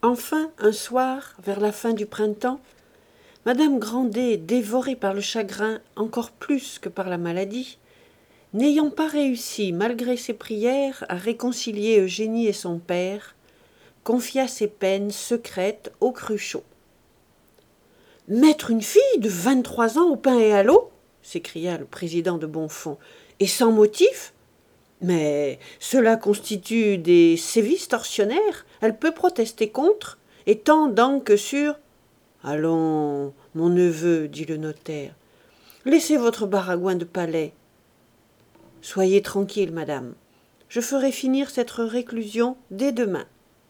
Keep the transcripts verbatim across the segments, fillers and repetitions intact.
Enfin, un soir, vers la fin du printemps, madame Grandet, dévorée par le chagrin encore plus que par la maladie, n'ayant pas réussi, malgré ses prières, à réconcilier Eugénie et son père, confia ses peines secrètes au Cruchot. « Mettre une fille de vingt-trois ans au pain et à l'eau » s'écria le président de Bonfons, « et sans motif ? Mais cela constitue des sévices tortionnaires, elle peut protester contre, étant donc sur... »« Allons, mon neveu, dit le notaire, laissez votre baragouin de palais. Soyez tranquille, madame, je ferai finir cette réclusion dès demain. »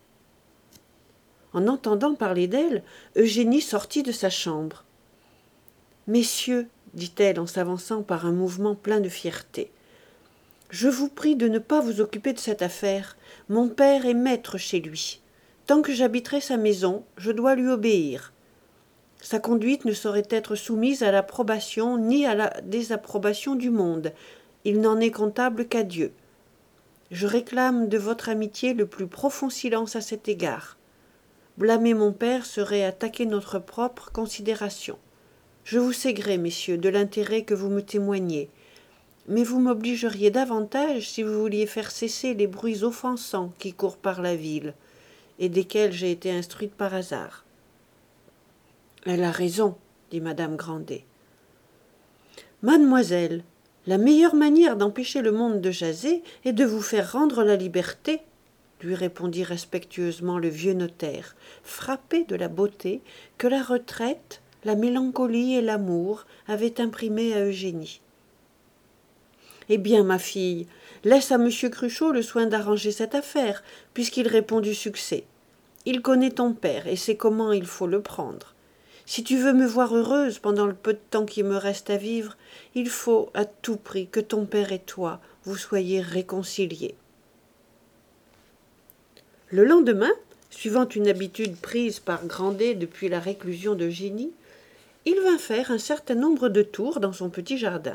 En entendant parler d'elle, Eugénie sortit de sa chambre. « Messieurs, dit-elle en s'avançant par un mouvement plein de fierté, je vous prie de ne pas vous occuper de cette affaire. Mon père est maître chez lui. Tant que j'habiterai sa maison, je dois lui obéir. Sa conduite ne saurait être soumise à l'approbation ni à la désapprobation du monde. Il n'en est comptable qu'à Dieu. Je réclame de votre amitié le plus profond silence à cet égard. Blâmer mon père serait attaquer notre propre considération. Je vous sais gré, messieurs, de l'intérêt que vous me témoignez, mais vous m'obligeriez davantage si vous vouliez faire cesser les bruits offensants qui courent par la ville, et desquels j'ai été instruite par hasard. » « Elle a raison, dit madame Grandet. « Mademoiselle, la meilleure manière d'empêcher le monde de jaser est de vous faire rendre la liberté, lui répondit respectueusement le vieux notaire, frappé de la beauté que la retraite, la mélancolie et l'amour avaient imprimée à Eugénie. « Eh bien, ma fille, laisse à monsieur Cruchot le soin d'arranger cette affaire, puisqu'il répond du succès. Il connaît ton père et sait comment il faut le prendre. Si tu veux me voir heureuse pendant le peu de temps qui me reste à vivre, il faut à tout prix que ton père et toi vous soyez réconciliés. » Le lendemain, suivant une habitude prise par Grandet depuis la réclusion d'Eugénie, il vint faire un certain nombre de tours dans son petit jardin.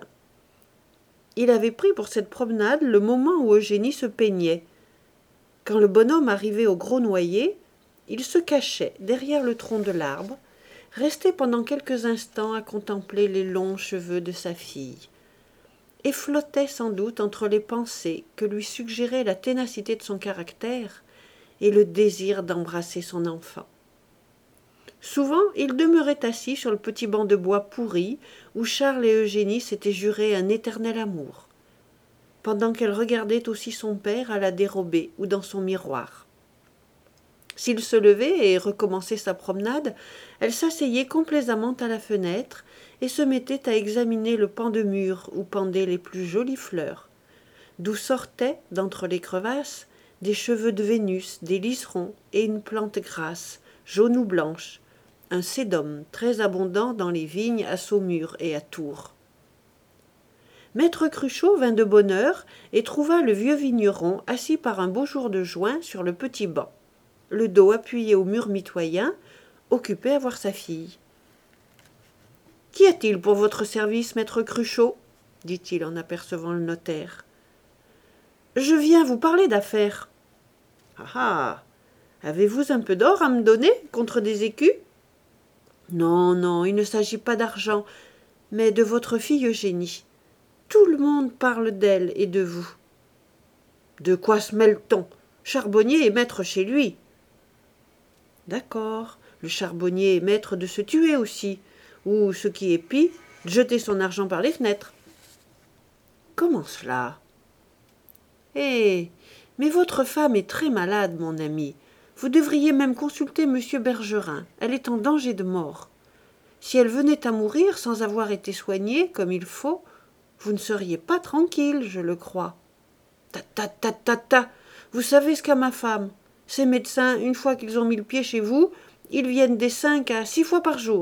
Il avait pris pour cette promenade le moment où Eugénie se peignait. Quand le bonhomme arrivait au gros noyer, il se cachait derrière le tronc de l'arbre, restait pendant quelques instants à contempler les longs cheveux de sa fille, et flottait sans doute entre les pensées que lui suggérait la ténacité de son caractère et le désir d'embrasser son enfant. Souvent, il demeurait assis sur le petit banc de bois pourri où Charles et Eugénie s'étaient juré un éternel amour, pendant qu'elle regardait aussi son père à la dérobée ou dans son miroir. S'il se levait et recommençait sa promenade, elle s'asseyait complaisamment à la fenêtre et se mettait à examiner le pan de mur où pendaient les plus jolies fleurs, d'où sortaient, d'entre les crevasses, des cheveux de Vénus, des liserons et une plante grasse, jaune ou blanche, un sédum très abondant dans les vignes à Saumur et à Tours. Maître Cruchot vint de bonne heure et trouva le vieux vigneron assis par un beau jour de juin sur le petit banc, le dos appuyé au mur mitoyen, occupé à voir sa fille. « Qu'y a-t-il pour votre service, maître Cruchot ?» dit-il en apercevant le notaire. « Je viens vous parler d'affaires. »« Ah ah, avez-vous un peu d'or à me donner contre des écus ?»« Non, non, il ne s'agit pas d'argent, mais de votre fille Eugénie. Tout le monde parle d'elle et de vous. »« De quoi se mêle-t-on ? Charbonnier est maître chez lui. »« D'accord, le charbonnier est maître de se tuer aussi, ou, ce qui est pis, de jeter son argent par les fenêtres. »« Comment cela ? » ?»« Eh, mais votre femme est très malade, mon ami. Vous devriez même consulter monsieur Bergerin. Elle est en danger de mort. Si elle venait à mourir sans avoir été soignée comme il faut, vous ne seriez pas tranquille, je le crois. »« Ta ta ta ta ta. Vous savez ce qu'a ma femme. Ces médecins, une fois qu'ils ont mis le pied chez vous, ils viennent des cinq à six fois par jour. »«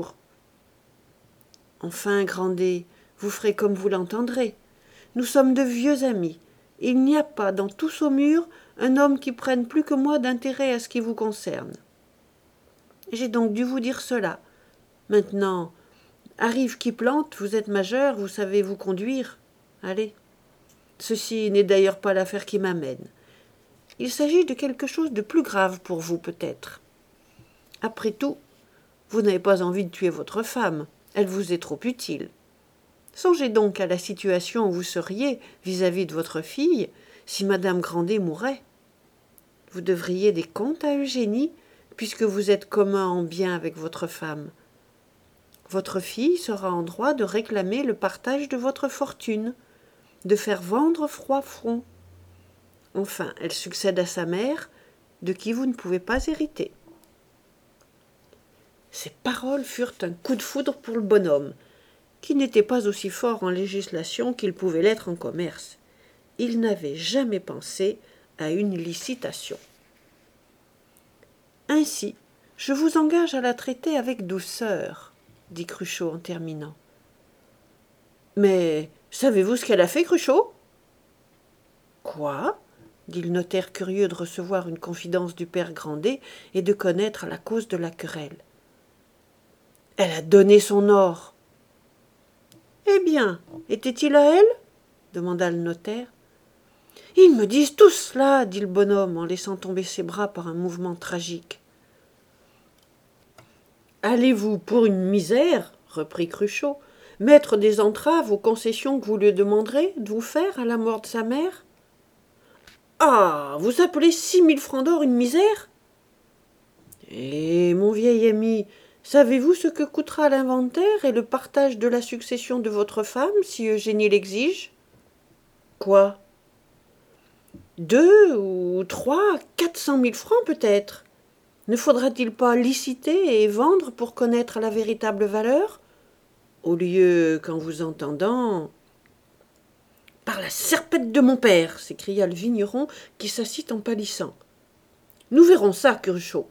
Enfin, Grandet, vous ferez comme vous l'entendrez. Nous sommes de vieux amis. Il n'y a pas dans tout Saumur un homme qui prenne plus que moi d'intérêt à ce qui vous concerne. J'ai donc dû vous dire cela. Maintenant, arrive qui plante, vous êtes majeur, vous savez vous conduire. Allez. Ceci n'est d'ailleurs pas l'affaire qui m'amène. Il s'agit de quelque chose de plus grave pour vous, peut-être. Après tout, vous n'avez pas envie de tuer votre femme, elle vous est trop utile. Songez donc à la situation où vous seriez vis-à-vis de votre fille si madame Grandet mourait. Vous devriez des comptes à Eugénie, puisque vous êtes commun en bien avec votre femme. Votre fille sera en droit de réclamer le partage de votre fortune, de faire vendre Froidfond. Enfin, elle succède à sa mère, de qui vous ne pouvez pas hériter. Ces paroles furent un coup de foudre pour le bonhomme, qui n'était pas aussi fort en législation qu'il pouvait l'être en commerce. Il n'avait jamais pensé à une licitation. Ainsi, je vous engage à la traiter avec douceur, dit Cruchot en terminant. Mais savez-vous ce qu'elle a fait, Cruchot? Quoi? Dit le notaire curieux de recevoir une confidence du père Grandet et de connaître la cause de la querelle. Elle a donné son or. Eh bien, était-il à elle? Demanda le notaire. Ils me disent tous cela, dit le bonhomme en laissant tomber ses bras par un mouvement tragique. Allez-vous, pour une misère, reprit Cruchot, mettre des entraves aux concessions que vous lui demanderez de vous faire à la mort de sa mère? Ah, vous appelez six mille francs d'or une misère? Eh, mon vieil ami, savez-vous ce que coûtera l'inventaire et le partage de la succession de votre femme si Eugénie l'exige? Quoi? Deux ou trois, quatre cent mille francs peut-être. Ne faudra-t-il pas liciter et vendre pour connaître la véritable valeur? Au lieu qu'en vous entendant... Par la serpette de mon père, s'écria le vigneron qui s'assit en pâlissant. Nous verrons ça, Cruchot.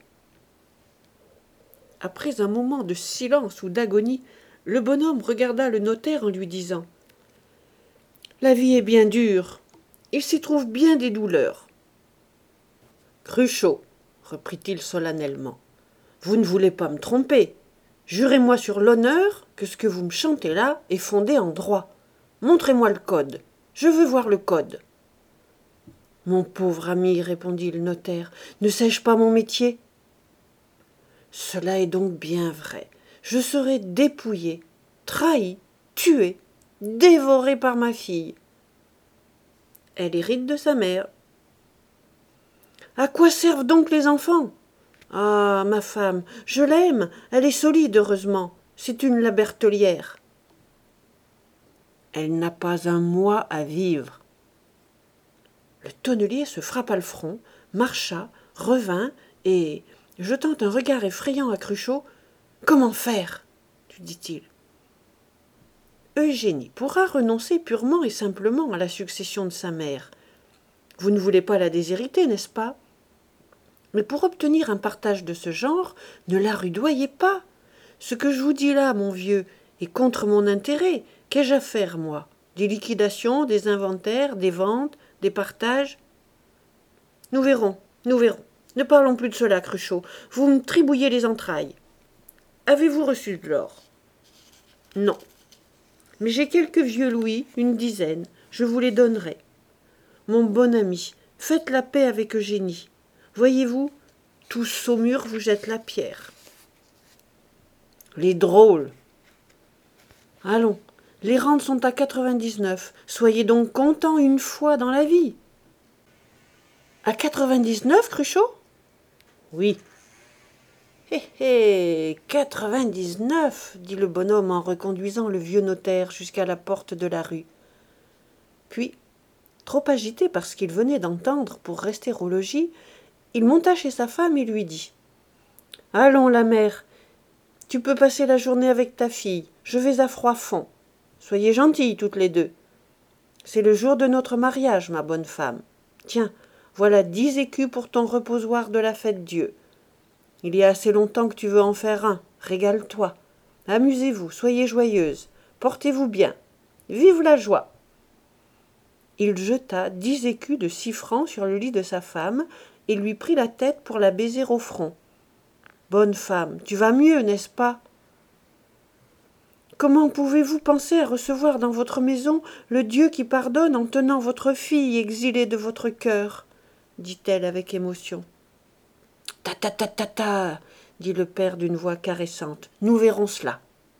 Après un moment de silence ou d'agonie, le bonhomme regarda le notaire en lui disant « La vie est bien dure, il s'y trouve bien des douleurs. » Cruchot, reprit-il solennellement, vous ne voulez pas me tromper. Jurez-moi sur l'honneur que ce que vous me chantez là est fondé en droit. Montrez-moi le code. Je veux voir le code. Mon pauvre ami, répondit le notaire, ne sais-je pas mon métier? Cela est donc bien vrai. Je serai dépouillé, trahi, tué, dévoré par ma fille. Elle hérite de sa mère. À quoi servent donc les enfants? Ah, ma femme, je l'aime, elle est solide, heureusement. C'est une la Bertellière. Elle n'a pas un mois à vivre. Le tonnelier se frappa le front, marcha, revint, et, jetant un regard effrayant à Cruchot, « Comment faire ?» lui dit-il. Eugénie pourra renoncer purement et simplement à la succession de sa mère. Vous ne voulez pas la déshériter, n'est-ce pas? Mais pour obtenir un partage de ce genre, ne la rudoyez pas. Ce que je vous dis là, mon vieux, est contre mon intérêt. Qu'ai-je à faire, moi? Des liquidations, des inventaires, des ventes, des partages? Nous verrons, nous verrons. Ne parlons plus de cela, Cruchot. Vous me tribouillez les entrailles. Avez-vous reçu de l'or? Non. Mais j'ai quelques vieux louis, une dizaine. Je vous les donnerai. Mon bon ami, faites la paix avec Eugénie. Voyez-vous, tout Saumur vous jette la pierre. Les drôles. Allons, les rentes sont à quatre-vingt-dix-neuf. Soyez donc content une fois dans la vie. À quatre-vingt-dix-neuf, Cruchot? Oui. Hé hé, quatre-vingt-dix-neuf, dit le bonhomme en reconduisant le vieux notaire jusqu'à la porte de la rue. Puis, trop agité par ce qu'il venait d'entendre pour rester au logis, il monta chez sa femme et lui dit « Allons, la mère, tu peux passer la journée avec ta fille, je vais à Froidfond. Soyez gentilles toutes les deux. C'est le jour de notre mariage, ma bonne femme. Tiens, voilà dix écus pour ton reposoir de la Fête-Dieu. Il y a assez longtemps que tu veux en faire un, régale-toi. Amusez-vous, soyez joyeuse, portez-vous bien. Vive la joie !» Il jeta dix écus de six francs sur le lit de sa femme et lui prit la tête pour la baiser au front. « Bonne femme, tu vas mieux, n'est-ce pas? Comment pouvez-vous penser à recevoir dans votre maison le Dieu qui pardonne en tenant votre fille exilée de votre cœur ?» dit-elle avec émotion. « Ta ta ta ta ta » dit le père d'une voix caressante. Nous verrons cela.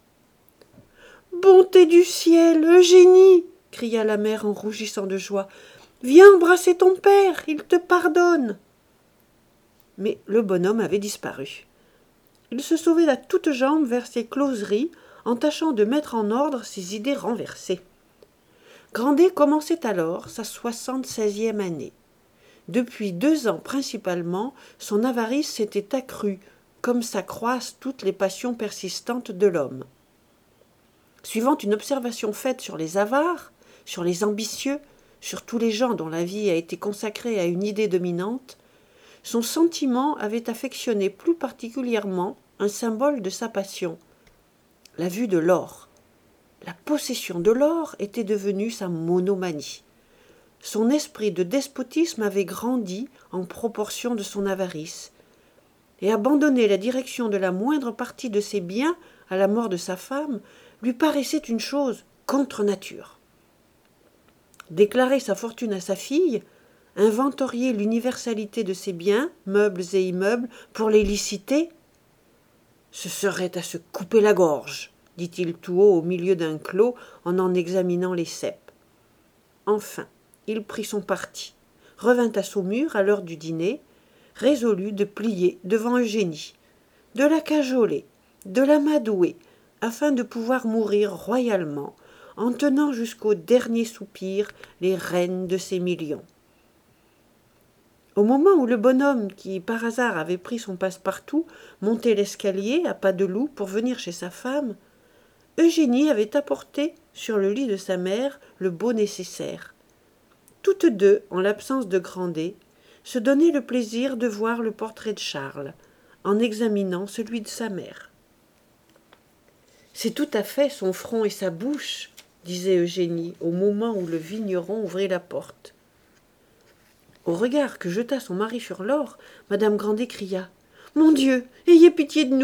Bonté du ciel, Eugénie, cria la mère en rougissant de joie. Viens embrasser ton père, il te pardonne. Mais le bonhomme avait disparu. Il se sauvait à toutes jambes vers ses closeries, en tâchant de mettre en ordre ses idées renversées. Grandet commençait alors sa soixante-seizième année. Depuis deux ans principalement, son avarice s'était accrue, comme s'accroissent toutes les passions persistantes de l'homme. Suivant une observation faite sur les avares, sur les ambitieux, sur tous les gens dont la vie a été consacrée à une idée dominante, son sentiment avait affectionné plus particulièrement un symbole de sa passion, la vue de l'or. La possession de l'or était devenue sa monomanie. Son esprit de despotisme avait grandi en proportion de son avarice, et abandonner la direction de la moindre partie de ses biens à la mort de sa femme lui paraissait une chose contre nature. Déclarer sa fortune à sa fille, inventorier l'universalité de ses biens, meubles et immeubles, pour les liciter, ce serait à se couper la gorge, dit-il tout haut au milieu d'un clos en en examinant les ceps. Enfin, il prit son parti, revint à Saumur à l'heure du dîner, résolu de plier devant Eugénie, de la cajoler, de l'amadouer, afin de pouvoir mourir royalement, en tenant jusqu'au dernier soupir les rênes de ses millions. Au moment où le bonhomme, qui par hasard avait pris son passe-partout, montait l'escalier à pas de loup pour venir chez sa femme, Eugénie avait apporté sur le lit de sa mère le beau nécessaire. Toutes deux, en l'absence de Grandet, se donnaient le plaisir de voir le portrait de Charles, en examinant celui de sa mère. « C'est tout à fait son front et sa bouche, » disait Eugénie au moment où le vigneron ouvrit la porte. Au regard que jeta son mari sur l'or, madame Grandet cria « Mon Dieu, ayez pitié de nous !»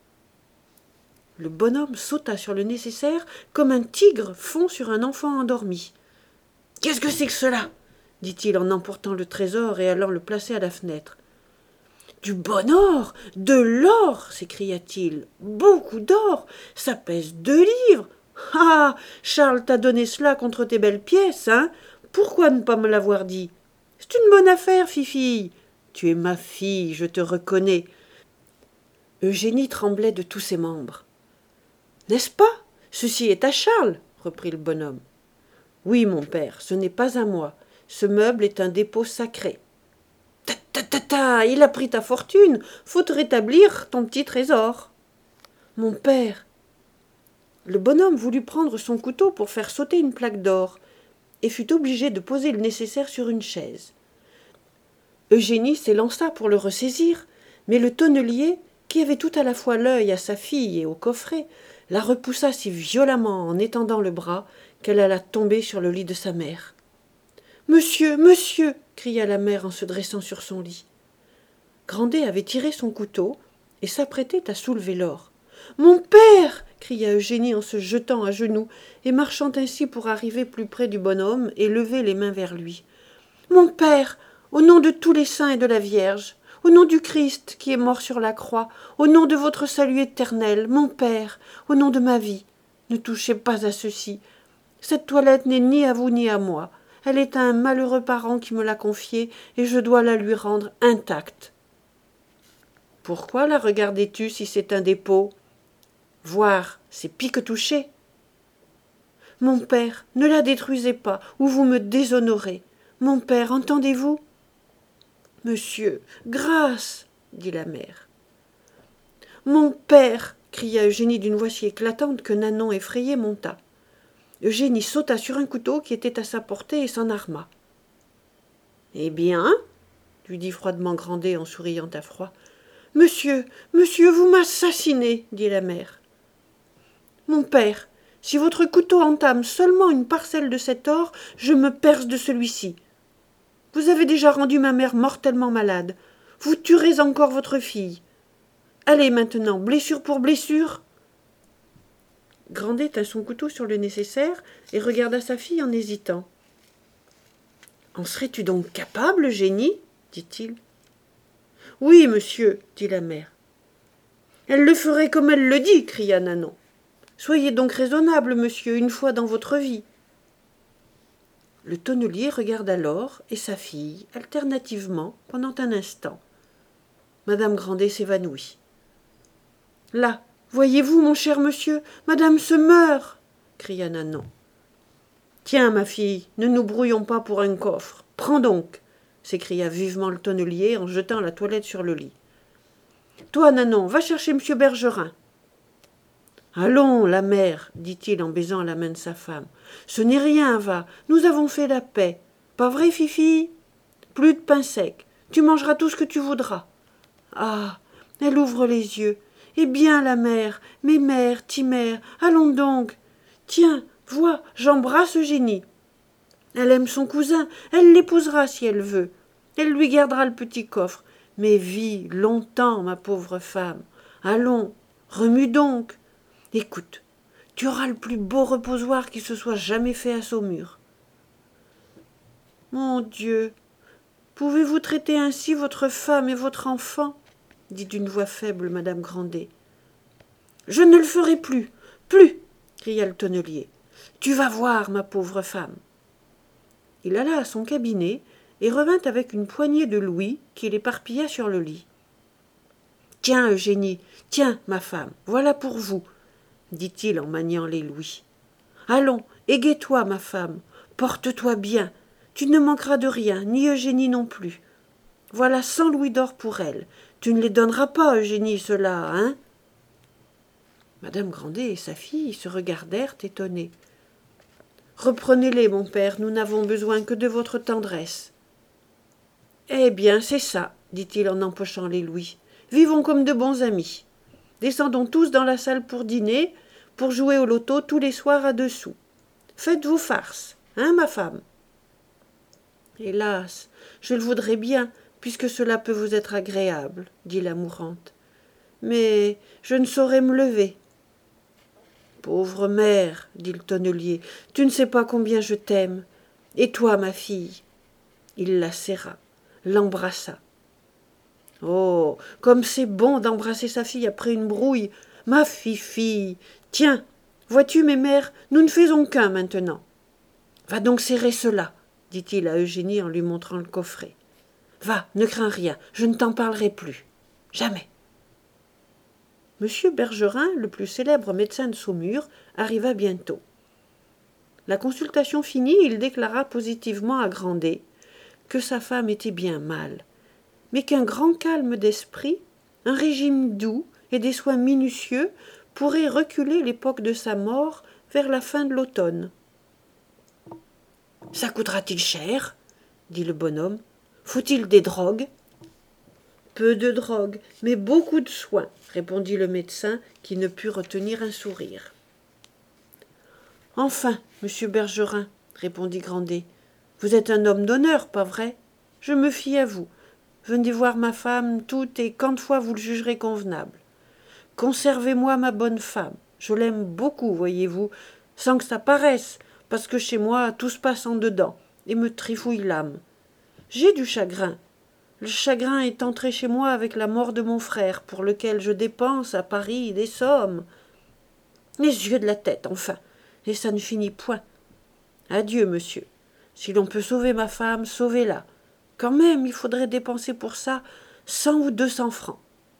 Le bonhomme sauta sur le nécessaire comme un tigre fond sur un enfant endormi. « Qu'est-ce que c'est que cela ?» dit-il en emportant le trésor et allant le placer à la fenêtre. « Du bon or, de l'or !» s'écria-t-il. « Beaucoup d'or, ça pèse deux livres. Ah, Charles t'a donné cela contre tes belles pièces, hein? Pourquoi ne pas me l'avoir dit? C'est une bonne affaire, fifille. Tu es ma fille, je te reconnais. » Eugénie tremblait de tous ses membres. « N'est-ce pas? Ceci est à Charles, » reprit le bonhomme. « Oui, mon père, ce n'est pas à moi. Ce meuble est un dépôt sacré. »« Ta ta ta ta, il a pris ta fortune. Faut te rétablir ton petit trésor. »« Mon père !» Le bonhomme voulut prendre son couteau pour faire sauter une plaque d'or et fut obligé de poser le nécessaire sur une chaise. Eugénie s'élança pour le ressaisir, mais le tonnelier, qui avait tout à la fois l'œil à sa fille et au coffret, la repoussa si violemment en étendant le bras qu'elle alla tomber sur le lit de sa mère. « Monsieur, monsieur !» cria la mère en se dressant sur son lit. Grandet avait tiré son couteau et s'apprêtait à soulever l'or. « Mon père !» cria Eugénie en se jetant à genoux et marchant ainsi pour arriver plus près du bonhomme et lever les mains vers lui. « Mon père, au nom de tous les saints et de la Vierge, au nom du Christ qui est mort sur la croix, au nom de votre salut éternel, mon père, au nom de ma vie, ne touchez pas à ceci. Cette toilette n'est ni à vous ni à moi. Elle est à un malheureux parent qui me l'a confiée et je dois la lui rendre intacte. » « Pourquoi la regardais-tu si c'est un dépôt ? Voir, c'est pique toucher. »« Mon père, ne la détruisez pas, ou vous me déshonorez. Mon père, entendez-vous ? » ?»« Monsieur, grâce !» dit la mère. « Mon père !» cria Eugénie d'une voix si éclatante que Nanon, effrayée, monta. Eugénie sauta sur un couteau qui était à sa portée et s'en arma. « Eh bien ?» lui dit froidement Grandet en souriant à froid. « Monsieur, monsieur, vous m'assassinez !» dit la mère. « Mon père, si votre couteau entame seulement une parcelle de cet or, je me perce de celui-ci. Vous avez déjà rendu ma mère mortellement malade. Vous tuerez encore votre fille. Allez maintenant, blessure pour blessure !» Grandet tint son couteau sur le nécessaire et regarda sa fille en hésitant. « En serais-tu donc capable, Eugénie ?» dit-il. « Oui, monsieur, dit la mère. Elle le ferait comme elle le dit, cria Nanon. Soyez donc raisonnable, monsieur, une fois dans votre vie. Le tonnelier regarda Laure et sa fille, alternativement, pendant un instant. Madame Grandet s'évanouit. Là, voyez-vous, mon cher monsieur, madame se meurt, cria Nanon. Tiens, ma fille, ne nous brouillons pas pour un coffre. Prends donc, s'écria vivement le tonnelier en jetant la toilette sur le lit. Toi, Nanon, va chercher monsieur Bergerin. Allons, la mère, dit-il en baisant la main de sa femme. Ce n'est rien, va, nous avons fait la paix. Pas vrai, Fifi? Plus de pain sec, tu mangeras tout ce que tu voudras. Ah, elle ouvre les yeux. Eh bien, la mère, mes mères, ti-mère, allons donc. Tiens, vois, j'embrasse Eugénie. Elle aime son cousin, elle l'épousera si elle veut. Elle lui gardera le petit coffre. Mais vis longtemps, ma pauvre femme. Allons, remue donc. Écoute, tu auras le plus beau reposoir qui se soit jamais fait à Saumur. Mon Dieu, pouvez-vous traiter ainsi votre femme et votre enfant? Dit d'une voix faible madame Grandet. Je ne le ferai plus, plus, cria le tonnelier. Tu vas voir, ma pauvre femme. Il alla à son cabinet et revint avec une poignée de louis qu'il éparpilla sur le lit. Tiens, Eugénie, tiens, ma femme, voilà pour vous, dit-il en maniant les louis. Allons, égaie-toi, ma femme, porte-toi bien, tu ne manqueras de rien, ni Eugénie non plus. Voilà cent louis d'or pour elle. Tu ne les donneras pas, Eugénie, cela, hein? Madame Grandet et sa fille se regardèrent étonnées. Reprenez-les, mon père, nous n'avons besoin que de votre tendresse. Eh bien, c'est ça, dit-il en empochant les louis. Vivons comme de bons amis. Descendons tous dans la salle pour dîner, pour jouer au loto tous les soirs à deux sous. Faites-vous farce, hein, ma femme? Hélas, je le voudrais bien, puisque cela peut vous être agréable, dit la mourante. Mais je ne saurais me lever. Pauvre mère, dit le tonnelier, tu ne sais pas combien je t'aime. Et toi, ma fille? Il la serra, l'embrassa. Oh, comme c'est bon d'embrasser sa fille après une brouille. Ma Fifi, tiens, vois-tu, mes mères, nous ne faisons qu'un maintenant. Va donc serrer cela, dit-il à Eugénie en lui montrant le coffret. Va, ne crains rien, je ne t'en parlerai plus. Jamais. Monsieur Bergerin, le plus célèbre médecin de Saumur, arriva bientôt. La consultation finie, il déclara positivement à Grandet que sa femme était bien mal, mais qu'un grand calme d'esprit, un régime doux et des soins minutieux pourraient reculer l'époque de sa mort vers la fin de l'automne. « Ça coûtera-t-il cher ?» dit le bonhomme. « Faut-il des drogues ?»« Peu de drogue, mais beaucoup de soins, » répondit le médecin, qui ne put retenir un sourire. « Enfin, monsieur Bergerin, » répondit Grandet, « vous êtes un homme d'honneur, pas vrai? Je me fie à vous. Venez voir ma femme toute et quante fois vous le jugerez convenable. Conservez-moi ma bonne femme. Je l'aime beaucoup, voyez-vous, sans que ça paraisse, parce que chez moi tout se passe en dedans et me trifouille l'âme. J'ai du chagrin. Le chagrin est entré chez moi avec la mort de mon frère, pour lequel je dépense à Paris des sommes. Les yeux de la tête, enfin, et ça ne finit point. Adieu, monsieur. Si l'on peut sauver ma femme, sauvez-la. Quand même, il faudrait dépenser pour ça cent ou deux cents francs.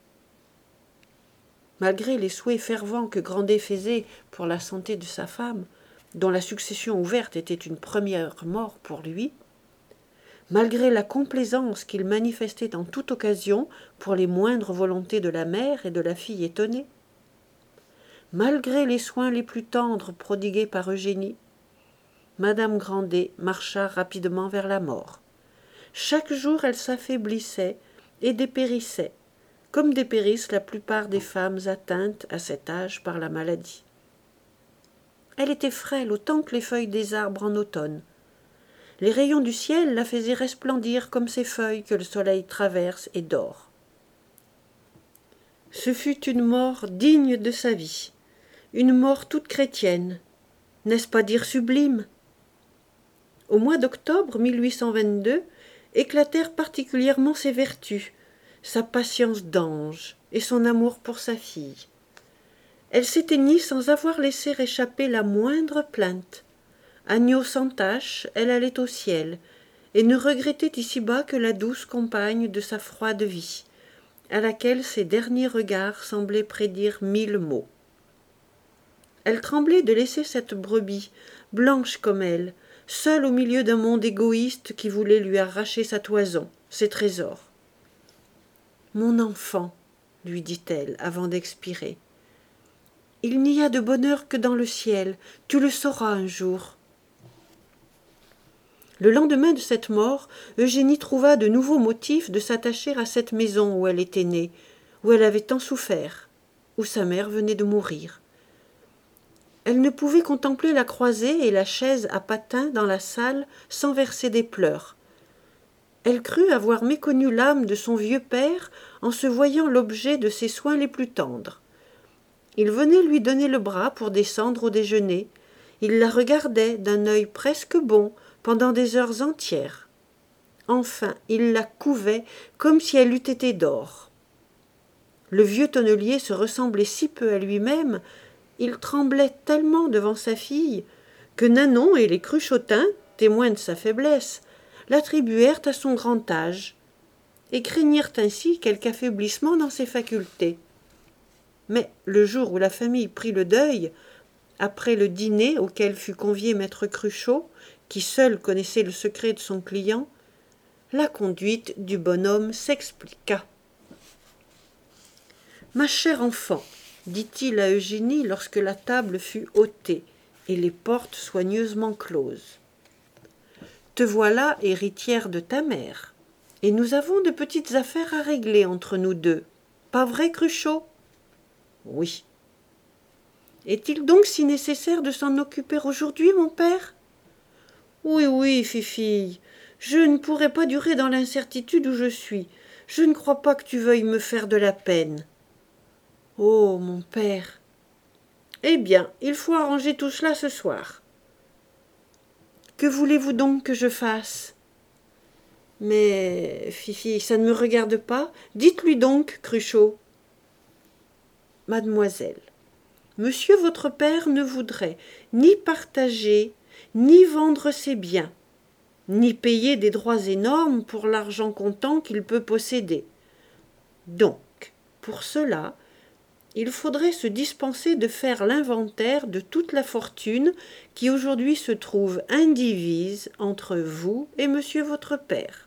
Malgré les souhaits fervents que Grandet faisait pour la santé de sa femme, dont la succession ouverte était une première mort pour lui, malgré la complaisance qu'il manifestait en toute occasion pour les moindres volontés de la mère et de la fille étonnée, malgré les soins les plus tendres prodigués par Eugénie, madame Grandet marcha rapidement vers la mort. Chaque jour elle s'affaiblissait et dépérissait, comme dépérissent la plupart des femmes atteintes à cet âge par la maladie. Elle était frêle autant que les feuilles des arbres en automne. Les rayons du ciel la faisaient resplendir comme ces feuilles que le soleil traverse et dort. Ce fut une mort digne de sa vie, une mort toute chrétienne, n'est-ce pas dire sublime? Au mois d'octobre mille huit cent vingt-deux éclatèrent particulièrement ses vertus, sa patience d'ange et son amour pour sa fille. Elle s'éteignit sans avoir laissé échapper la moindre plainte. Agneau sans tache, elle allait au ciel, et ne regrettait ici-bas que la douce compagne de sa froide vie, à laquelle ses derniers regards semblaient prédire mille maux. Elle tremblait de laisser cette brebis, blanche comme elle, seule au milieu d'un monde égoïste qui voulait lui arracher sa toison, ses trésors. « Mon enfant, lui dit-elle avant d'expirer, il n'y a de bonheur que dans le ciel, tu le sauras un jour. » Le lendemain de cette mort, Eugénie trouva de nouveaux motifs de s'attacher à cette maison où elle était née, où elle avait tant souffert, où sa mère venait de mourir. Elle ne pouvait contempler la croisée et la chaise à patins dans la salle sans verser des pleurs. Elle crut avoir méconnu l'âme de son vieux père en se voyant l'objet de ses soins les plus tendres. Il venait lui donner le bras pour descendre au déjeuner. Il la regardait d'un œil presque bon pendant des heures entières. Enfin, il la couvait comme si elle eût été d'or. Le vieux tonnelier se ressemblait si peu à lui-même, il tremblait tellement devant sa fille, que Nanon et les Cruchotins, témoins de sa faiblesse, l'attribuèrent à son grand âge, et craignirent ainsi quelque affaiblissement dans ses facultés. Mais le jour où la famille prit le deuil, après le dîner auquel fut convié maître Cruchot, qui seul connaissait le secret de son client, la conduite du bonhomme s'expliqua. « Ma chère enfant, dit-il à Eugénie lorsque la table fut ôtée et les portes soigneusement closes. Te voilà héritière de ta mère, et nous avons de petites affaires à régler entre nous deux. Pas vrai, Cruchot? Oui. Est-il donc si nécessaire de s'en occuper aujourd'hui, mon père? Oui, oui, fifille, je ne pourrai pas durer dans l'incertitude où je suis. Je ne crois pas que tu veuilles me faire de la peine. Oh, mon père! Eh bien, il faut arranger tout cela ce soir. Que voulez-vous donc que je fasse? Mais, Fifi, ça ne me regarde pas. Dites-lui donc, Cruchot. Mademoiselle, monsieur votre père ne voudrait ni partager, ni vendre ses biens, ni payer des droits énormes pour l'argent comptant qu'il peut posséder. Donc, pour cela, il faudrait se dispenser de faire l'inventaire de toute la fortune qui aujourd'hui se trouve indivise entre vous et monsieur votre père.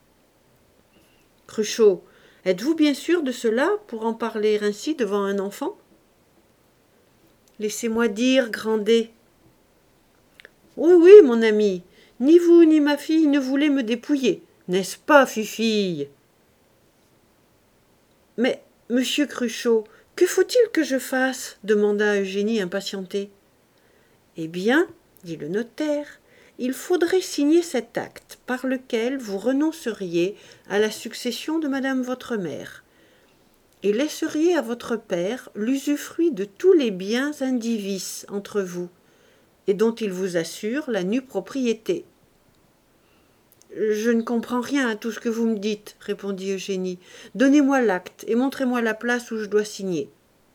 Cruchot, êtes-vous bien sûr de cela pour en parler ainsi devant un enfant? Laissez-moi dire, Grandet. Oui, oui, mon ami, ni vous ni ma fille ne voulez me dépouiller, n'est-ce pas, fifille? Mais, monsieur Cruchot, que faut-il que je fasse? Demanda Eugénie impatientée. Eh bien, dit le notaire, il faudrait signer cet acte par lequel vous renonceriez à la succession de madame votre mère et laisseriez à votre père l'usufruit de tous les biens indivis entre vous et dont il vous assure la nue propriété. Je ne comprends rien à tout ce que vous me dites, répondit Eugénie. Donnez-moi l'acte et montrez-moi la place où je dois signer.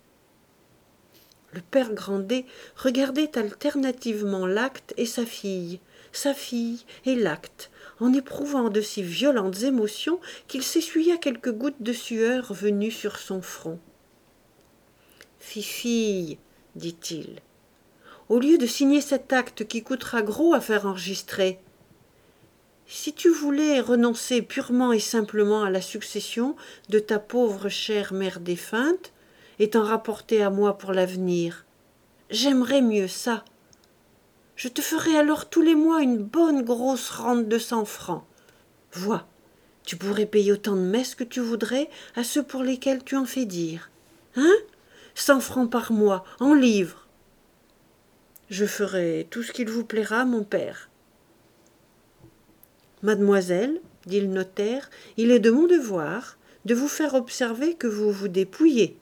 Le père Grandet regardait alternativement l'acte et sa fille, sa fille et l'acte, en éprouvant de si violentes émotions qu'il s'essuya quelques gouttes de sueur venues sur son front. « Fifille, dit-il, au lieu de signer cet acte qui coûtera gros à faire enregistrer, si tu voulais renoncer purement et simplement à la succession de ta pauvre chère mère défunte, et t'en rapporter à moi pour l'avenir, j'aimerais mieux ça. Je te ferai alors tous les mois une bonne grosse rente de cent francs. Vois, tu pourrais payer autant de messes que tu voudrais à ceux pour lesquels tu en fais dire. Hein? Cent francs par mois, en livres. Je ferai tout ce qu'il vous plaira, mon père. Mademoiselle, dit le notaire, il est de mon devoir de vous faire observer que vous vous dépouillez.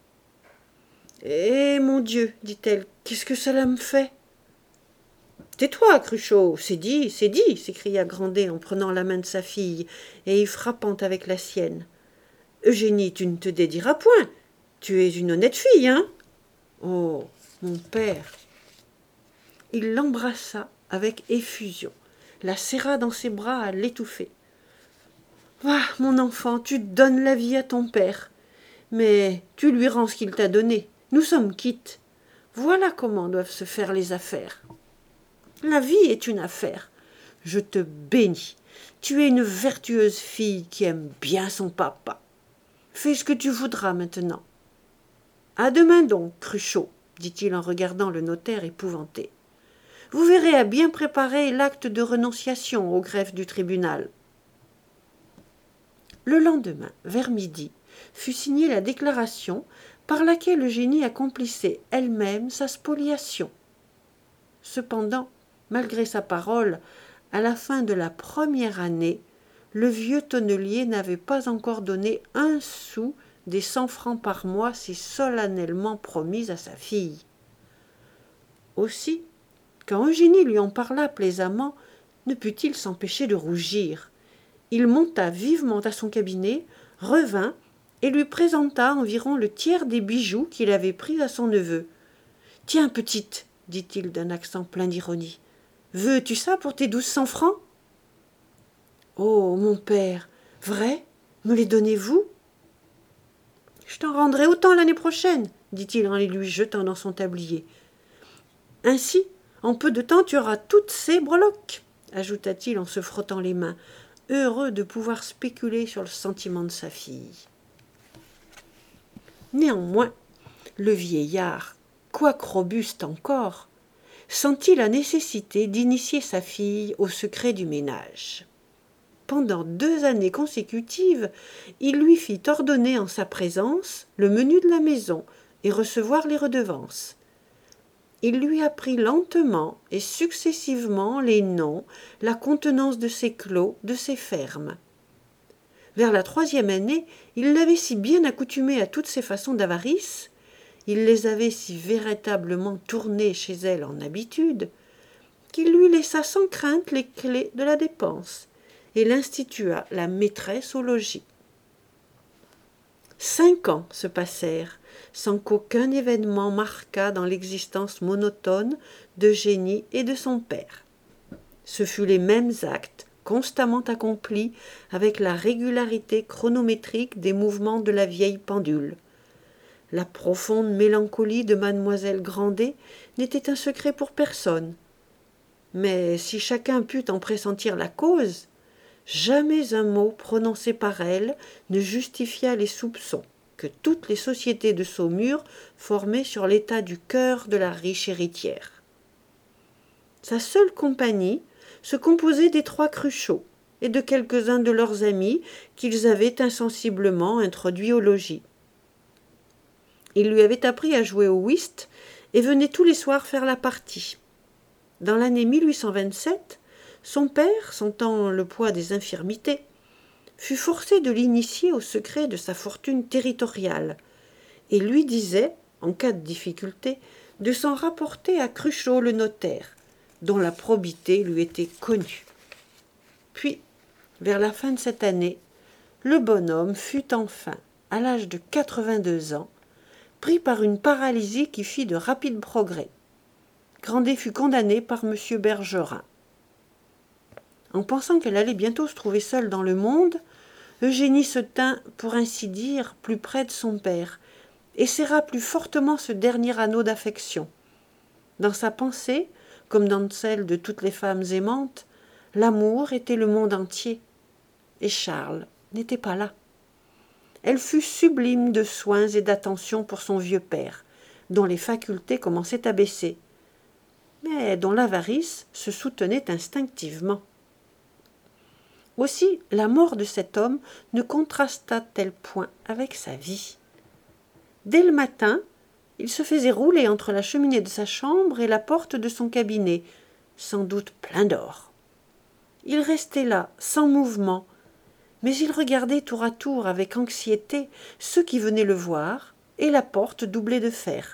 Eh, mon Dieu, dit-elle, qu'est-ce que cela me fait? Tais-toi, Cruchot, c'est dit, c'est dit, s'écria Grandet en prenant la main de sa fille et y frappant avec la sienne. « Eugénie, tu ne te dédiras point. Tu es une honnête fille, hein ?»« Oh, mon père !» Il l'embrassa avec effusion, la serra dans ses bras à l'étouffer. « Va, mon enfant, tu donnes la vie à ton père, mais tu lui rends ce qu'il t'a donné. Nous sommes quittes. Voilà comment doivent se faire les affaires. La vie est une affaire. Je te bénis. Tu es une vertueuse fille qui aime bien son papa. Fais ce que tu voudras maintenant. »« À demain donc, Cruchot, dit-il en regardant le notaire épouvanté. Vous verrez à bien préparer l'acte de renonciation au greffe du tribunal. » Le lendemain, vers midi, fut signée la déclaration par laquelle Eugénie accomplissait elle-même sa spoliation. Cependant, malgré sa parole, à la fin de la première année, le vieux tonnelier n'avait pas encore donné un sou des cent francs par mois si solennellement promis à sa fille. Aussi, quand Eugénie lui en parla plaisamment, ne put-il s'empêcher de rougir. Il monta vivement à son cabinet, revint et lui présenta environ le tiers des bijoux qu'il avait pris à son neveu. « Tiens, petite, dit-il d'un accent plein d'ironie, veux-tu ça pour tes douze cents francs ? » « Oh, mon père, vrai, me les donnez-vous ? » ?»« Je t'en rendrai autant l'année prochaine, dit-il en les lui jetant dans son tablier. Ainsi, en peu de temps, tu auras toutes ces breloques, ajouta-t-il en se frottant les mains, heureux de pouvoir spéculer sur le sentiment de sa fille. Néanmoins, le vieillard, quoique robuste encore, sentit la nécessité d'initier sa fille au secret du ménage. Pendant deux années consécutives, il lui fit ordonner en sa présence le menu de la maison et recevoir les redevances. Il lui apprit lentement et successivement les noms, la contenance de ses clos, de ses fermes. Vers la troisième année, il l'avait si bien accoutumée à toutes ses façons d'avarice, il les avait si véritablement tournées chez elle en habitude, qu'il lui laissa sans crainte les clés de la dépense et l'institua la maîtresse au logis. Cinq ans se passèrent sans qu'aucun événement marquât dans l'existence monotone d'Eugénie et de son père. Ce fut les mêmes actes, constamment accomplis avec la régularité chronométrique des mouvements de la vieille pendule. La profonde mélancolie de mademoiselle Grandet n'était un secret pour personne. Mais si chacun put en pressentir la cause, jamais un mot prononcé par elle ne justifia les soupçons que toutes les sociétés de Saumur formaient sur l'état du cœur de la riche héritière. Sa seule compagnie se composait des trois Cruchot et de quelques-uns de leurs amis qu'ils avaient insensiblement introduits au logis. Il lui avait appris à jouer au whist et venait tous les soirs faire la partie. Dans l'année mille huit cent vingt-sept, son père, sentant le poids des infirmités, fut forcé de l'initier au secret de sa fortune territoriale et lui disait, en cas de difficulté, de s'en rapporter à Cruchot le notaire, dont la probité lui était connue. Puis, vers la fin de cette année, le bonhomme fut enfin, à l'âge de quatre-vingt-deux ans, pris par une paralysie qui fit de rapides progrès. Grandet fut condamné par M. Bergerin. En pensant qu'elle allait bientôt se trouver seule dans le monde, Eugénie se tint, pour ainsi dire, plus près de son père, et serra plus fortement ce dernier anneau d'affection. Dans sa pensée, comme dans celle de toutes les femmes aimantes, l'amour était le monde entier, et Charles n'était pas là. Elle fut sublime de soins et d'attention pour son vieux père, dont les facultés commençaient à baisser, mais dont l'avarice se soutenait instinctivement. Aussi, la mort de cet homme ne contrasta-t-elle point avec sa vie. Dès le matin, il se faisait rouler entre la cheminée de sa chambre et la porte de son cabinet, sans doute plein d'or. Il restait là, sans mouvement, mais il regardait tour à tour avec anxiété ceux qui venaient le voir et la porte doublée de fer.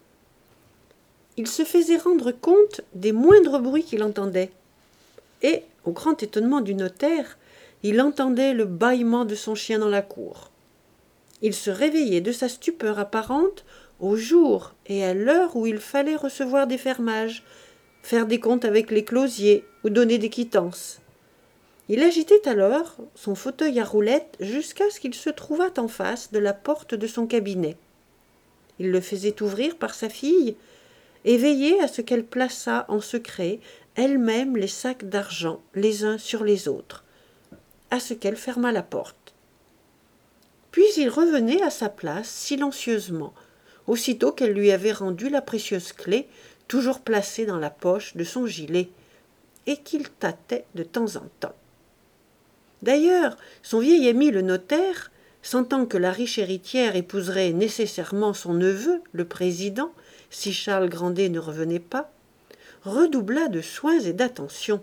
Il se faisait rendre compte des moindres bruits qu'il entendait, et, au grand étonnement du notaire, il entendait le bâillement de son chien dans la cour. Il se réveillait de sa stupeur apparente au jour et à l'heure où il fallait recevoir des fermages, faire des comptes avec les closiers ou donner des quittances. Il agitait alors son fauteuil à roulettes jusqu'à ce qu'il se trouvât en face de la porte de son cabinet. Il le faisait ouvrir par sa fille et veillait à ce qu'elle plaçât en secret elle-même les sacs d'argent les uns sur les autres, à ce qu'elle fermât la porte. Puis il revenait à sa place silencieusement, aussitôt qu'elle lui avait rendu la précieuse clé, toujours placée dans la poche de son gilet, et qu'il tâtait de temps en temps. D'ailleurs, son vieil ami le notaire, sentant que la riche héritière épouserait nécessairement son neveu, le président, si Charles Grandet ne revenait pas, redoubla de soins et d'attention.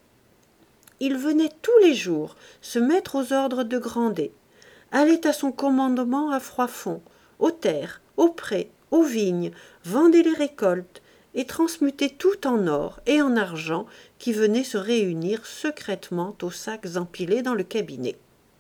Il venait tous les jours se mettre aux ordres de Grandet, allait à son commandement à Froidfond, aux terres, aux prés, aux vignes, vendait les récoltes et transmutait tout en or et en argent qui venait se réunir secrètement aux sacs empilés dans le cabinet.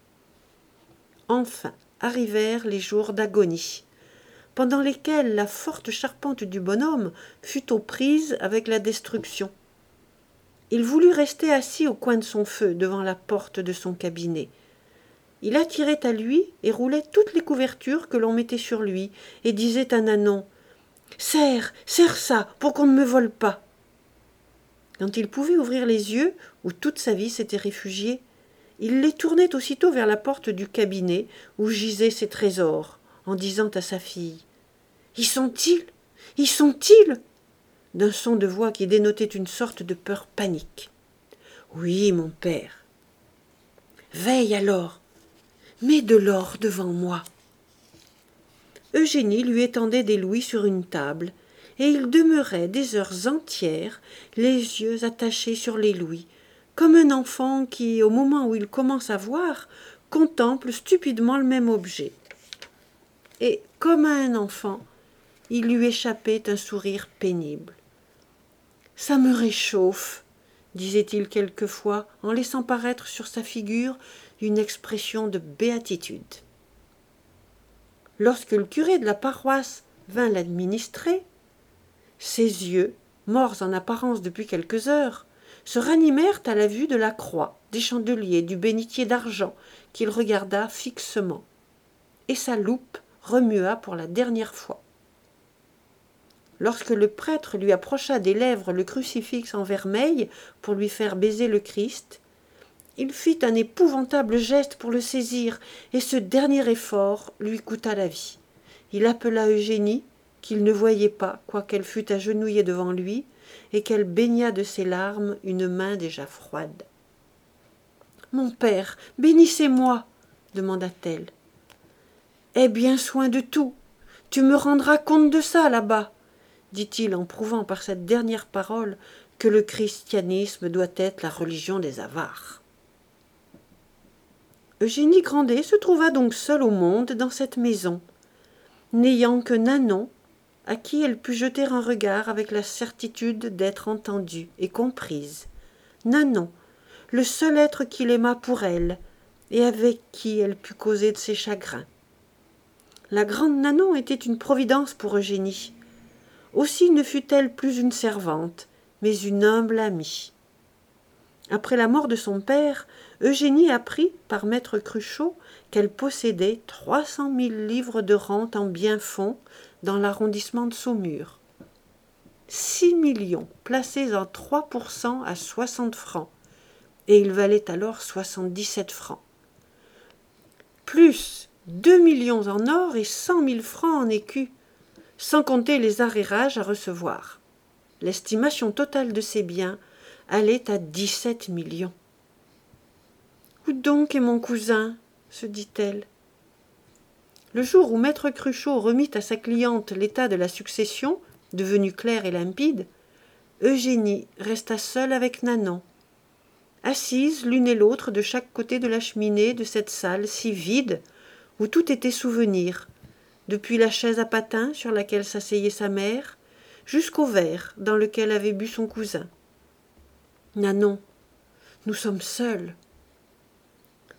Enfin arrivèrent les jours d'agonie, pendant lesquels la forte charpente du bonhomme fut aux prises avec la destruction. Il voulut rester assis au coin de son feu devant la porte de son cabinet. Il attirait à lui et roulait toutes les couvertures que l'on mettait sur lui et disait à Nanon « Serre, serre ça, pour qu'on ne me vole pas !» Quand il pouvait ouvrir les yeux, où toute sa vie s'était réfugiée, il les tournait aussitôt vers la porte du cabinet où gisaient ses trésors, en disant à sa fille « Y sont-ils ? Y sont-ils ?» d'un son de voix qui dénotait une sorte de peur panique. « Oui, mon père. »« Veille alors. Mets de l'or devant moi. » Eugénie lui étendait des louis sur une table, et il demeurait des heures entières, les yeux attachés sur les louis, comme un enfant qui, au moment où il commence à voir, contemple stupidement le même objet. Et, comme à un enfant, il lui échappait un sourire pénible. « Ça me réchauffe, » disait-il quelquefois, en laissant paraître sur sa figure une expression de béatitude. Lorsque le curé de la paroisse vint l'administrer, ses yeux, morts en apparence depuis quelques heures, se ranimèrent à la vue de la croix, des chandeliers, du bénitier d'argent qu'il regarda fixement, et sa loupe remua pour la dernière fois. Lorsque le prêtre lui approcha des lèvres le crucifix en vermeil pour lui faire baiser le Christ, il fit un épouvantable geste pour le saisir, et ce dernier effort lui coûta la vie. Il appela Eugénie, qu'il ne voyait pas, quoiqu'elle fût agenouillée devant lui, et qu'elle baigna de ses larmes une main déjà froide. « Mon père, bénissez-moi, demanda-t-elle. « Aie bien soin de tout. Tu me rendras compte de ça là-bas, dit-il en prouvant par cette dernière parole que le christianisme doit être la religion des avares. Eugénie Grandet se trouva donc seule au monde dans cette maison, n'ayant que Nanon, à qui elle put jeter un regard avec la certitude d'être entendue et comprise. Nanon, le seul être qu'il aimât pour elle, et avec qui elle put causer de ses chagrins. La grande Nanon était une providence pour Eugénie. Aussi ne fut-elle plus une servante, mais une humble amie. Après la mort de son père, Eugénie apprit par maître Cruchot qu'elle possédait trois cent mille livres de rente en biens-fonds dans l'arrondissement de Saumur. Six millions placés en trois pour cent à soixante francs, et il valait alors soixante-dix-sept francs. Plus deux millions en or et cent mille francs en écus, sans compter les arrérages à recevoir. L'estimation totale de ses biens allait à dix-sept millions. « Où donc est mon cousin ?» se dit-elle. Le jour où maître Cruchot remit à sa cliente l'état de la succession, devenu clair et limpide, Eugénie resta seule avec Nanon, assises l'une et l'autre de chaque côté de la cheminée de cette salle si vide où tout était souvenir, depuis la chaise à patins sur laquelle s'asseyait sa mère, jusqu'au verre dans lequel avait bu son cousin. « Nanon, nous sommes seuls. »«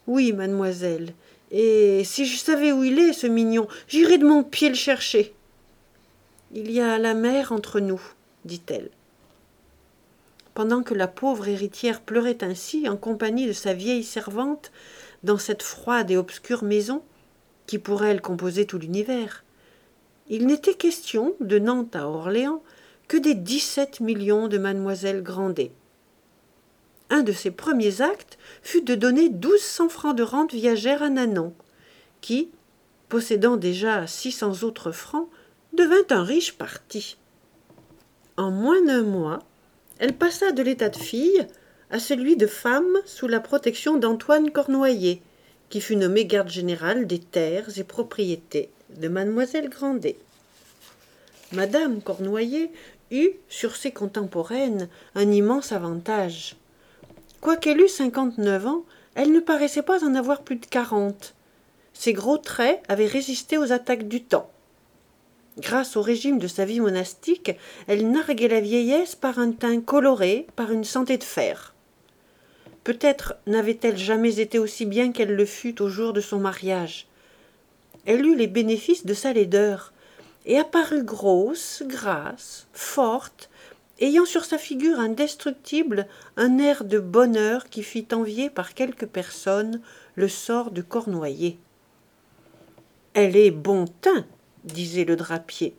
Oui, mademoiselle, Et si je savais où il est, ce mignon, j'irais de mon pied le chercher. Il y a la mer entre nous, dit-elle. Pendant que la pauvre héritière pleurait ainsi, en compagnie de sa vieille servante, dans cette froide et obscure maison, qui pour elle composait tout l'univers, il n'était question, de Nantes à Orléans, que des dix-sept millions de mademoiselle Grandet. Un de ses premiers actes fut de donner douze cents francs de rente viagère à Nanon, qui, possédant déjà six cents autres francs, devint un riche parti. En moins d'un mois, elle passa de l'état de fille à celui de femme sous la protection d'Antoine Cornoiller, qui fut nommé garde général des terres et propriétés de mademoiselle Grandet. Madame Cornoiller eut, sur ses contemporaines, un immense avantage. Quoiqu'elle eût cinquante-neuf ans, elle ne paraissait pas en avoir plus de quarante. Ses gros traits avaient résisté aux attaques du temps. Grâce au régime de sa vie monastique, elle narguait la vieillesse par un teint coloré, par une santé de fer. Peut-être n'avait-elle jamais été aussi bien qu'elle le fut au jour de son mariage. Elle eut les bénéfices de sa laideur, et apparut grosse, grasse, forte, ayant sur sa figure indestructible un air de bonheur qui fit envier par quelques personnes le sort de Cornoiller. « Elle est bon teint », disait le drapier.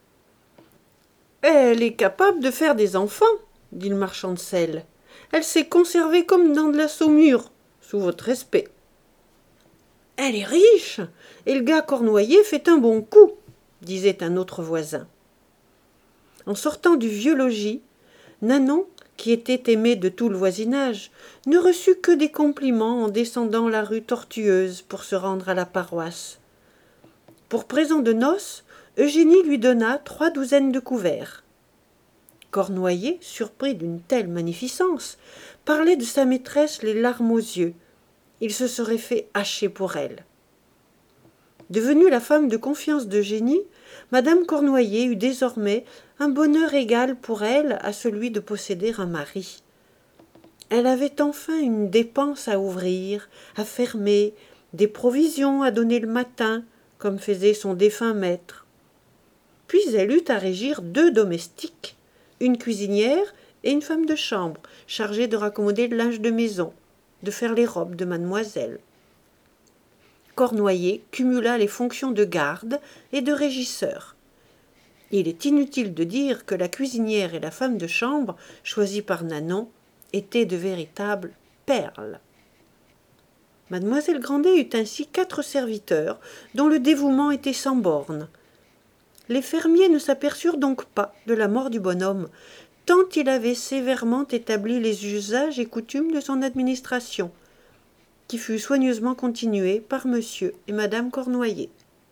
« Elle est capable de faire des enfants, » dit le marchand de sel. « Elle s'est conservée comme dans de la saumure, sous votre respect. »« Elle est riche, et le gars Cornoiller fait un bon coup, » disait un autre voisin. En sortant du vieux logis, Nanon, qui était aimée de tout le voisinage, ne reçut que des compliments en descendant la rue tortueuse pour se rendre à la paroisse. Pour présent de noces, Eugénie lui donna trois douzaines de couverts. Cornoiller, surpris d'une telle magnificence, parlait de sa maîtresse les larmes aux yeux. Il se serait fait hacher pour elle. Devenue la femme de confiance d'Eugénie, madame Cornoiller eut désormais un bonheur égal pour elle à celui de posséder un mari. Elle avait enfin une dépense à ouvrir, à fermer, des provisions à donner le matin, comme faisait son défunt maître. Puis elle eut à régir deux domestiques, une cuisinière et une femme de chambre, chargée de raccommoder le linge de maison, de faire les robes de mademoiselle. Cornoiller cumula les fonctions de garde et de régisseur. Il est inutile de dire que la cuisinière et la femme de chambre, choisies par Nanon, étaient de véritables perles. Mademoiselle Grandet eut ainsi quatre serviteurs, dont le dévouement était sans bornes. Les fermiers ne s'aperçurent donc pas de la mort du bonhomme, tant il avait sévèrement établi les usages et coutumes de son administration, qui fut soigneusement continuée par monsieur et madame Cornoiller.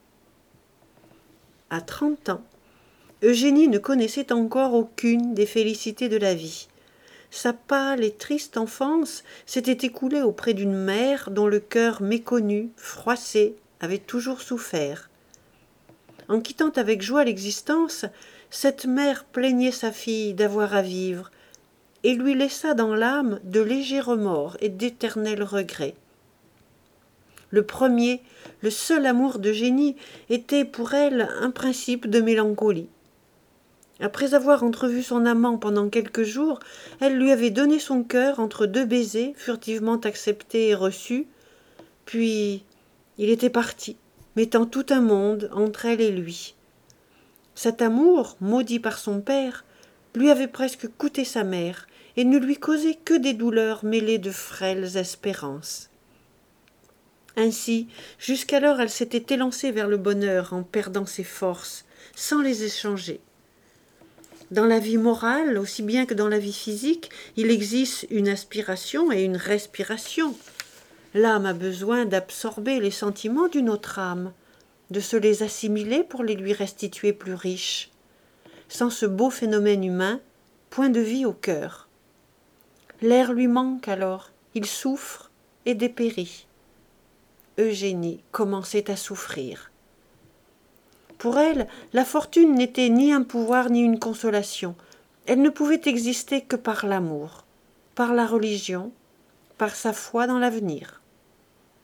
À trente ans, Eugénie ne connaissait encore aucune des félicités de la vie. Sa pâle et triste enfance s'était écoulée auprès d'une mère dont le cœur méconnu, froissé, avait toujours souffert. En quittant avec joie l'existence, cette mère plaignait sa fille d'avoir à vivre et lui laissa dans l'âme de légers remords et d'éternels regrets. Le premier, le seul amour d'Eugénie était pour elle un principe de mélancolie. Après avoir entrevu son amant pendant quelques jours, elle lui avait donné son cœur entre deux baisers furtivement acceptés et reçus, puis il était parti, mettant tout un monde entre elle et lui. Cet amour, maudit par son père, lui avait presque coûté sa mère et ne lui causait que des douleurs mêlées de frêles espérances. Ainsi, jusqu'alors elle s'était élancée vers le bonheur en perdant ses forces, sans les échanger. Dans la vie morale, aussi bien que dans la vie physique, il existe une aspiration et une respiration. L'âme a besoin d'absorber les sentiments d'une autre âme, de se les assimiler pour les lui restituer plus riches. Sans ce beau phénomène humain, point de vie au cœur. L'air lui manque alors, il souffre et dépérit. Eugénie commençait à souffrir. Pour elle, la fortune n'était ni un pouvoir ni une consolation. Elle ne pouvait exister que par l'amour, par la religion, par sa foi dans l'avenir.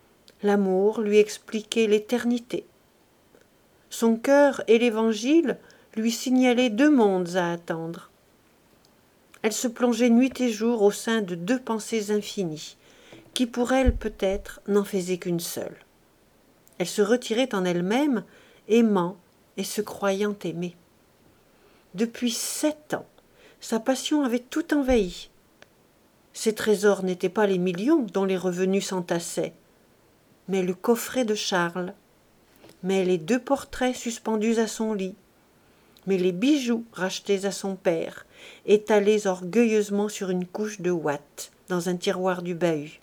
L'amour lui expliquait l'éternité. Son cœur et l'Évangile lui signalaient deux mondes à attendre. Elle se plongeait nuit et jour au sein de deux pensées infinies, qui pour elle peut-être n'en faisaient qu'une seule. Elle se retirait en elle-même, aimant et se croyant aimée. Depuis sept ans, sa passion avait tout envahi. Ses trésors n'étaient pas les millions dont les revenus s'entassaient, mais le coffret de Charles, mais les deux portraits suspendus à son lit, mais les bijoux rachetés à son père, étalés orgueilleusement sur une couche de ouate dans un tiroir du bahut,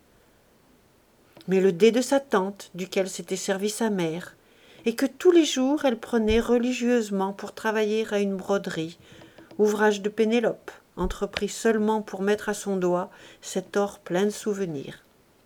mais le dé de sa tante duquel s'était servie sa mère, et que tous les jours elle prenait religieusement pour travailler à une broderie, ouvrage de Pénélope, entrepris seulement pour mettre à son doigt cet or plein de souvenirs.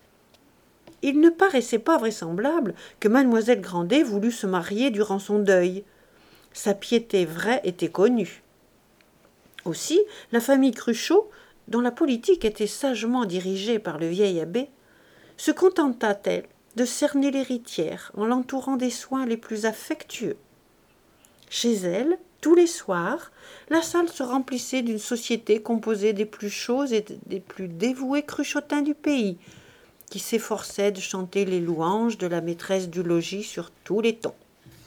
Il ne paraissait pas vraisemblable que mademoiselle Grandet voulût se marier durant son deuil. Sa piété vraie était connue. Aussi, la famille Cruchot, dont la politique était sagement dirigée par le vieil abbé, se contenta-t-elle de cerner l'héritière en l'entourant des soins les plus affectueux. Chez elle, tous les soirs, la salle se remplissait d'une société composée des plus chauds et des plus dévoués cruchotins du pays, qui s'efforçaient de chanter les louanges de la maîtresse du logis sur tous les tons.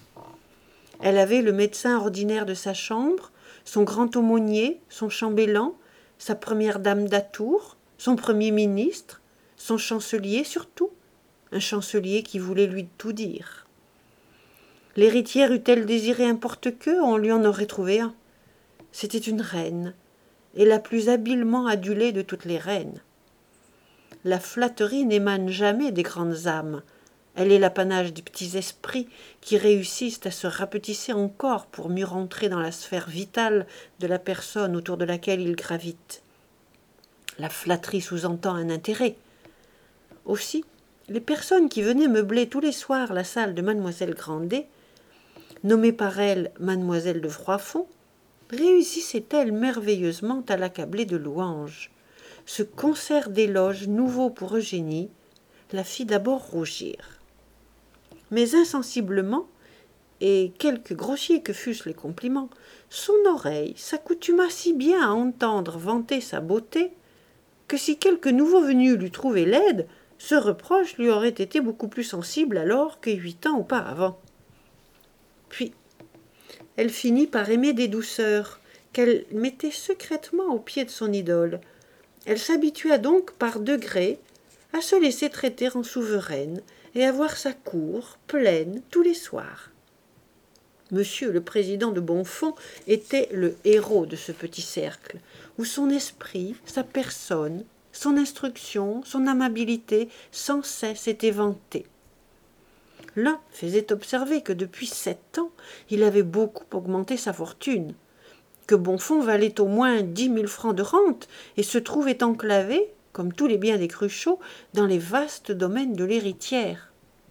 Elle avait le médecin ordinaire de sa chambre, son grand aumônier, son chambellan, sa première dame d'atour, son premier ministre, son chancelier surtout, un chancelier qui voulait lui tout dire. L'héritière eût-elle désiré un porte-queue, on lui en aurait trouvé un. C'était une reine, et la plus habilement adulée de toutes les reines. La flatterie n'émane jamais des grandes âmes. Elle est l'apanage des petits esprits qui réussissent à se rapetisser encore pour mieux rentrer dans la sphère vitale de la personne autour de laquelle ils gravitent. La flatterie sous-entend un intérêt. Aussi, les personnes qui venaient meubler tous les soirs la salle de mademoiselle Grandet, nommée par elle mademoiselle de Froidfond, réussissaient-elles merveilleusement à l'accabler de louanges. Ce concert d'éloges nouveau pour Eugénie la fit d'abord rougir. Mais insensiblement, et quelque grossiers que fussent les compliments, son oreille s'accoutuma si bien à entendre vanter sa beauté que si quelque nouveau venu l'eût trouvée laide, ce reproche lui aurait été beaucoup plus sensible alors que huit ans auparavant. Puis, elle finit par aimer des douceurs qu'elle mettait secrètement aux pieds de son idole. Elle s'habitua donc par degrés à se laisser traiter en souveraine et à voir sa cour pleine tous les soirs. Monsieur le président de Bonfons était le héros de ce petit cercle, où son esprit, sa personne, son instruction, son amabilité sans cesse étaient vantés. L'un faisait observer que depuis sept ans, il avait beaucoup augmenté sa fortune, que Bonfons valait au moins dix mille francs de rente et se trouvait enclavé, comme tous les biens des Cruchot, dans les vastes domaines de l'héritière.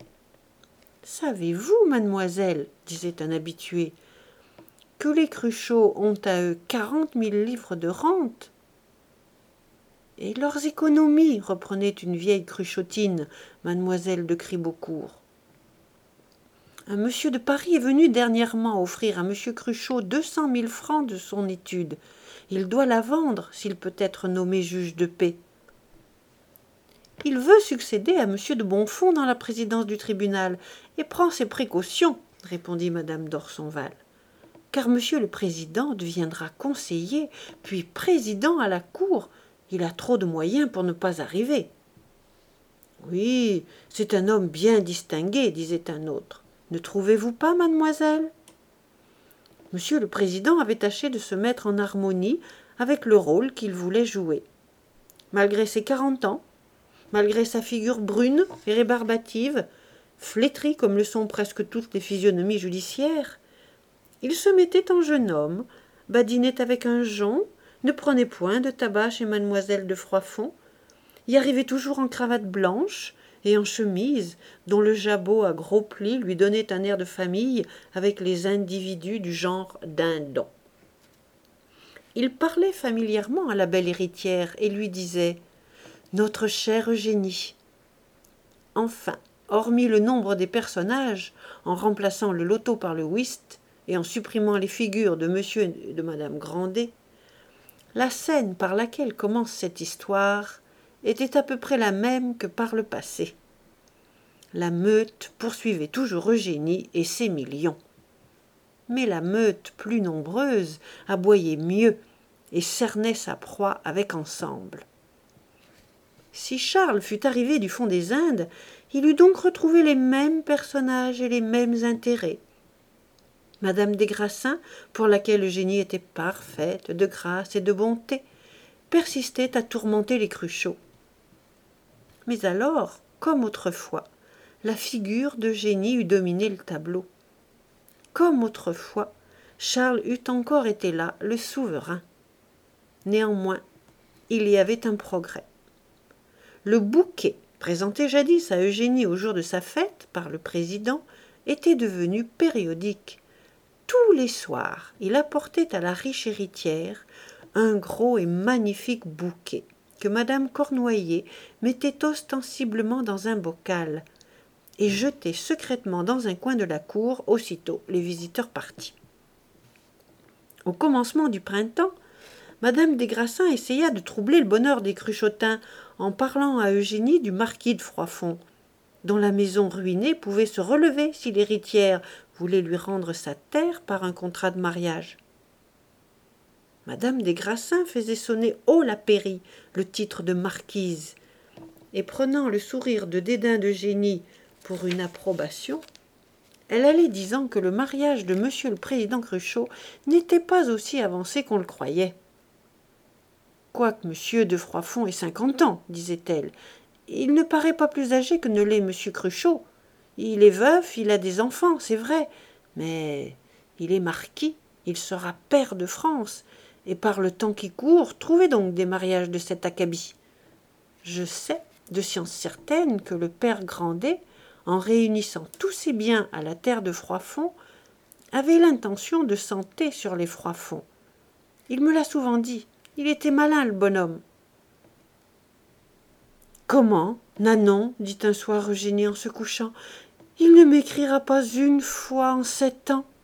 « Savez-vous, mademoiselle, disait un habitué, que les Cruchot ont à eux quarante mille livres de rente ?» Et leurs économies, reprenait une vieille cruchotine, mademoiselle de Cribeaucourt. Un monsieur de Paris est venu dernièrement offrir à monsieur Cruchot deux cent mille francs de son étude. Il doit la vendre s'il peut être nommé juge de paix. Il veut succéder à monsieur de Bonfons dans la présidence du tribunal et prend ses précautions, répondit madame d'Orsonval. Car monsieur le président deviendra conseiller, puis président à la cour. Il a trop de moyens pour ne pas arriver. Oui, c'est un homme bien distingué, disait un autre. Ne trouvez-vous pas, mademoiselle ? Monsieur le président avait tâché de se mettre en harmonie avec le rôle qu'il voulait jouer. Malgré ses quarante ans, malgré sa figure brune et rébarbative, flétrie comme le sont presque toutes les physionomies judiciaires, il se mettait en jeune homme, badinait avec un jonc, ne prenait point de tabac chez mademoiselle de Froidfond, y arrivait toujours en cravate blanche et en chemise dont le jabot à gros plis lui donnait un air de famille avec les individus du genre dindon. Il parlait familièrement à la belle héritière et lui disait « Notre chère Eugénie ». Enfin, hormis le nombre des personnages, en remplaçant le loto par le whist et en supprimant les figures de monsieur et de madame Grandet, la scène par laquelle commence cette histoire était à peu près la même que par le passé. La meute poursuivait toujours Eugénie et ses millions. Mais la meute, plus nombreuse, aboyait mieux et cernait sa proie avec ensemble. Si Charles fût arrivé du fond des Indes, il eût donc retrouvé les mêmes personnages et les mêmes intérêts. Madame des Grassins, pour laquelle Eugénie était parfaite de grâce et de bonté, persistait à tourmenter les Cruchot. Mais alors, comme autrefois, la figure d'Eugénie eût dominé le tableau. Comme autrefois, Charles eût encore été là, le souverain. Néanmoins, il y avait un progrès. Le bouquet, présenté jadis à Eugénie au jour de sa fête par le président, était devenu périodique. Tous les soirs, il apportait à la riche héritière un gros et magnifique bouquet que madame Cornoiller mettait ostensiblement dans un bocal et jetait secrètement dans un coin de la cour aussitôt les visiteurs partis. Au commencement du printemps, madame des Grassins essaya de troubler le bonheur des Cruchotins en parlant à Eugénie du marquis de Froidfond, dont la maison ruinée pouvait se relever si l'héritière voulait lui rendre sa terre par un contrat de mariage. Madame des Grassins faisait sonner haut la pairie, le titre de marquise, et prenant le sourire de dédain d'Eugénie pour une approbation, elle allait disant que le mariage de monsieur le président Cruchot n'était pas aussi avancé qu'on le croyait. Quoique monsieur de Froidfond ait cinquante ans, disait-elle, il ne paraît pas plus âgé que ne l'est monsieur Cruchot. Il est veuf, il a des enfants, c'est vrai, mais il est marquis, il sera pair de France, et par le temps qui court, trouvez donc des mariages de cet acabit. Je sais, de science certaine, que le père Grandet, en réunissant tous ses biens à la terre de Froidfond, avait l'intention de s'enter sur les Froidfond. Il me l'a souvent dit, il était malin le bonhomme. « Comment, Nanon, dit un soir Eugénie en se couchant, il ne m'écrira pas une fois en sept ans.